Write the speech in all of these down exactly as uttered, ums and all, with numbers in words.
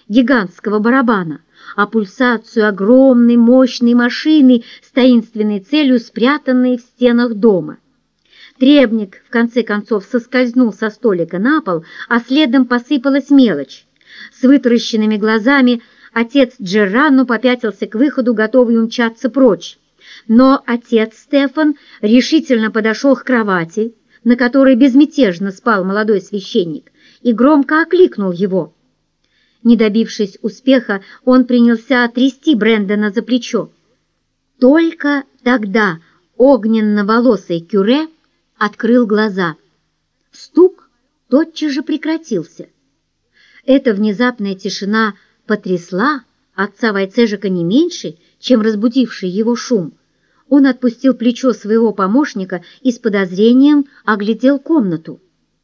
гигантского барабана, а пульсацию огромной мощной машины с таинственной целью, спрятанной в стенах дома. Требник, в конце концов, соскользнул со столика на пол, а следом посыпалась мелочь. С вытаращенными глазами отец Джеррано попятился к выходу, готовый умчаться прочь. Но отец Стефан решительно подошел к кровати, на которой безмятежно спал молодой священник, и громко окликнул его. Не добившись успеха, он принялся трясти Брэндона за плечо. Только тогда огненно-волосый кюре открыл глаза. Стук тотчас же прекратился. Эта внезапная тишина потрясла отца Войцежика не меньше, чем разбудивший его шум. Он отпустил плечо своего помощника и с подозрением оглядел комнату.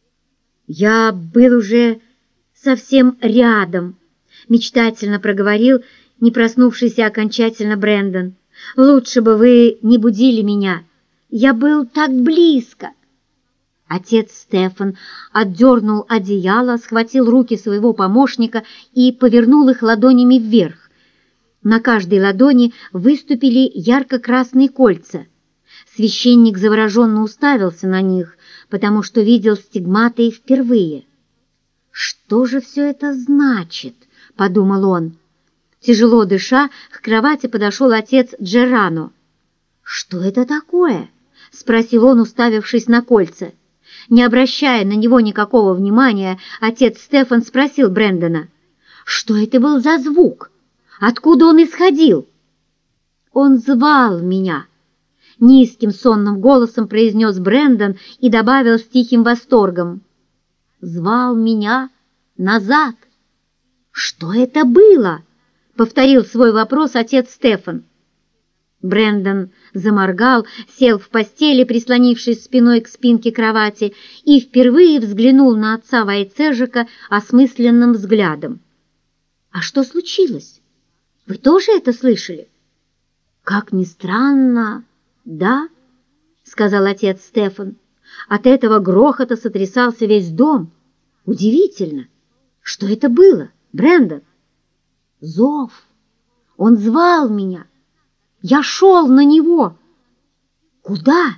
«Я был уже совсем рядом», — мечтательно проговорил не проснувшийся окончательно Брэндон. «Лучше бы вы не будили меня. Я был так близко». Отец Стефан отдернул одеяло, схватил руки своего помощника и повернул их ладонями вверх. На каждой ладони выступили ярко-красные кольца. Священник завороженно уставился на них, потому что видел стигматы впервые. «Что же все это значит?» — подумал он. Тяжело дыша, к кровати подошел отец Джеррано. «Что это такое?» — спросил он, уставившись на кольца. Не обращая на него никакого внимания, отец Стефан спросил Брэндона: «Что это был за звук? Откуда он исходил?» «Он звал меня», — низким сонным голосом произнес Брэндон и добавил с тихим восторгом: «Звал меня назад». «Что это было?» — повторил свой вопрос отец Стефан. Брэндон заморгал, сел в постели, прислонившись спиной к спинке кровати, и впервые взглянул на отца Войцежика осмысленным взглядом. «А что случилось? Вы тоже это слышали?» «Как ни странно, да», — сказал отец Стефан. «От этого грохота сотрясался весь дом. Удивительно. Что это было, Брэндон?» «Зов. Он звал меня. Я шел на него». «Куда?»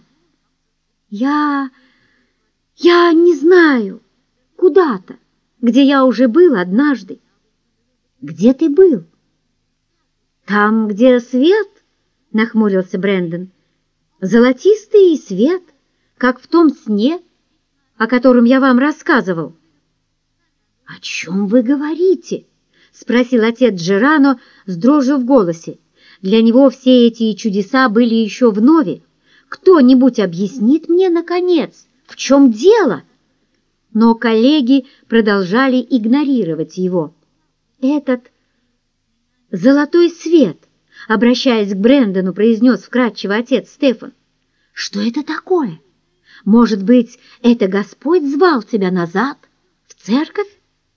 «Я... я не знаю. Куда-то, где я уже был однажды». «Где ты был?» «Там, где свет», — нахмурился Брэндон. «Золотистый свет, как в том сне, о котором я вам рассказывал». «О чем вы говорите?» — спросил отец Джеррано с дрожью в голосе. Для него все эти чудеса были еще вновь. «Кто-нибудь объяснит мне, наконец, в чем дело?» Но коллеги продолжали игнорировать его. «Этот золотой свет», — обращаясь к Брэндону, произнес вкратчиво отец Стефан. «Что это такое? Может быть, это Господь звал тебя назад, в церковь?»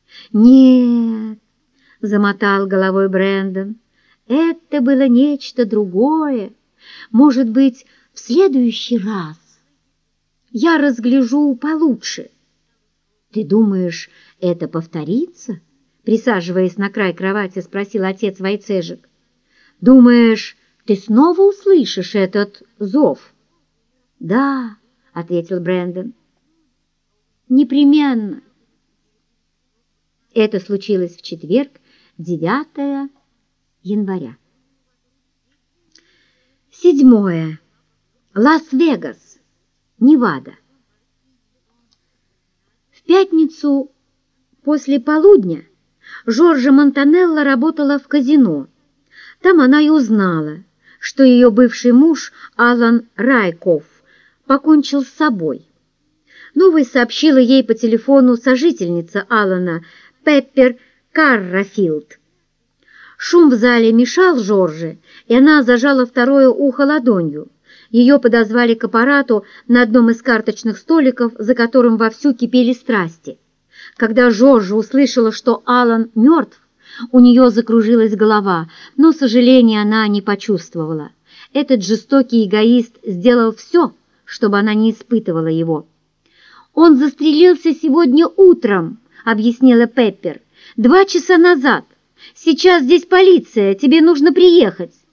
«Нет», — замотал головой Брэндон, — «это было нечто другое. Может быть, в следующий раз я разгляжу получше». «Ты думаешь, это повторится?» — присаживаясь на край кровати, спросил отец Войцежик. «Думаешь, ты снова услышишь этот зов?» «Да», — ответил Брэндон, — «непременно». Это случилось в четверг, девятое января. Седьмое. Лас-Вегас, Невада. В пятницу после полудня Жоржа Монтанелла работала в казино. Там она и узнала, что ее бывший муж Алан Райков покончил с собой. Новость сообщила ей по телефону сожительница Алана Пеппер Каррафилд. Шум в зале мешал Жорже, и она зажала второе ухо ладонью. Ее подозвали к аппарату на одном из карточных столиков, за которым вовсю кипели страсти. Когда Жоржа услышала, что Алан мертв, у нее закружилась голова, но сожаления она не почувствовала. Этот жестокий эгоист сделал все, чтобы она не испытывала его. «Он застрелился сегодня утром», — объяснила Пеппер, — «два часа назад, Сейчас здесь полиция, тебе нужно приехать».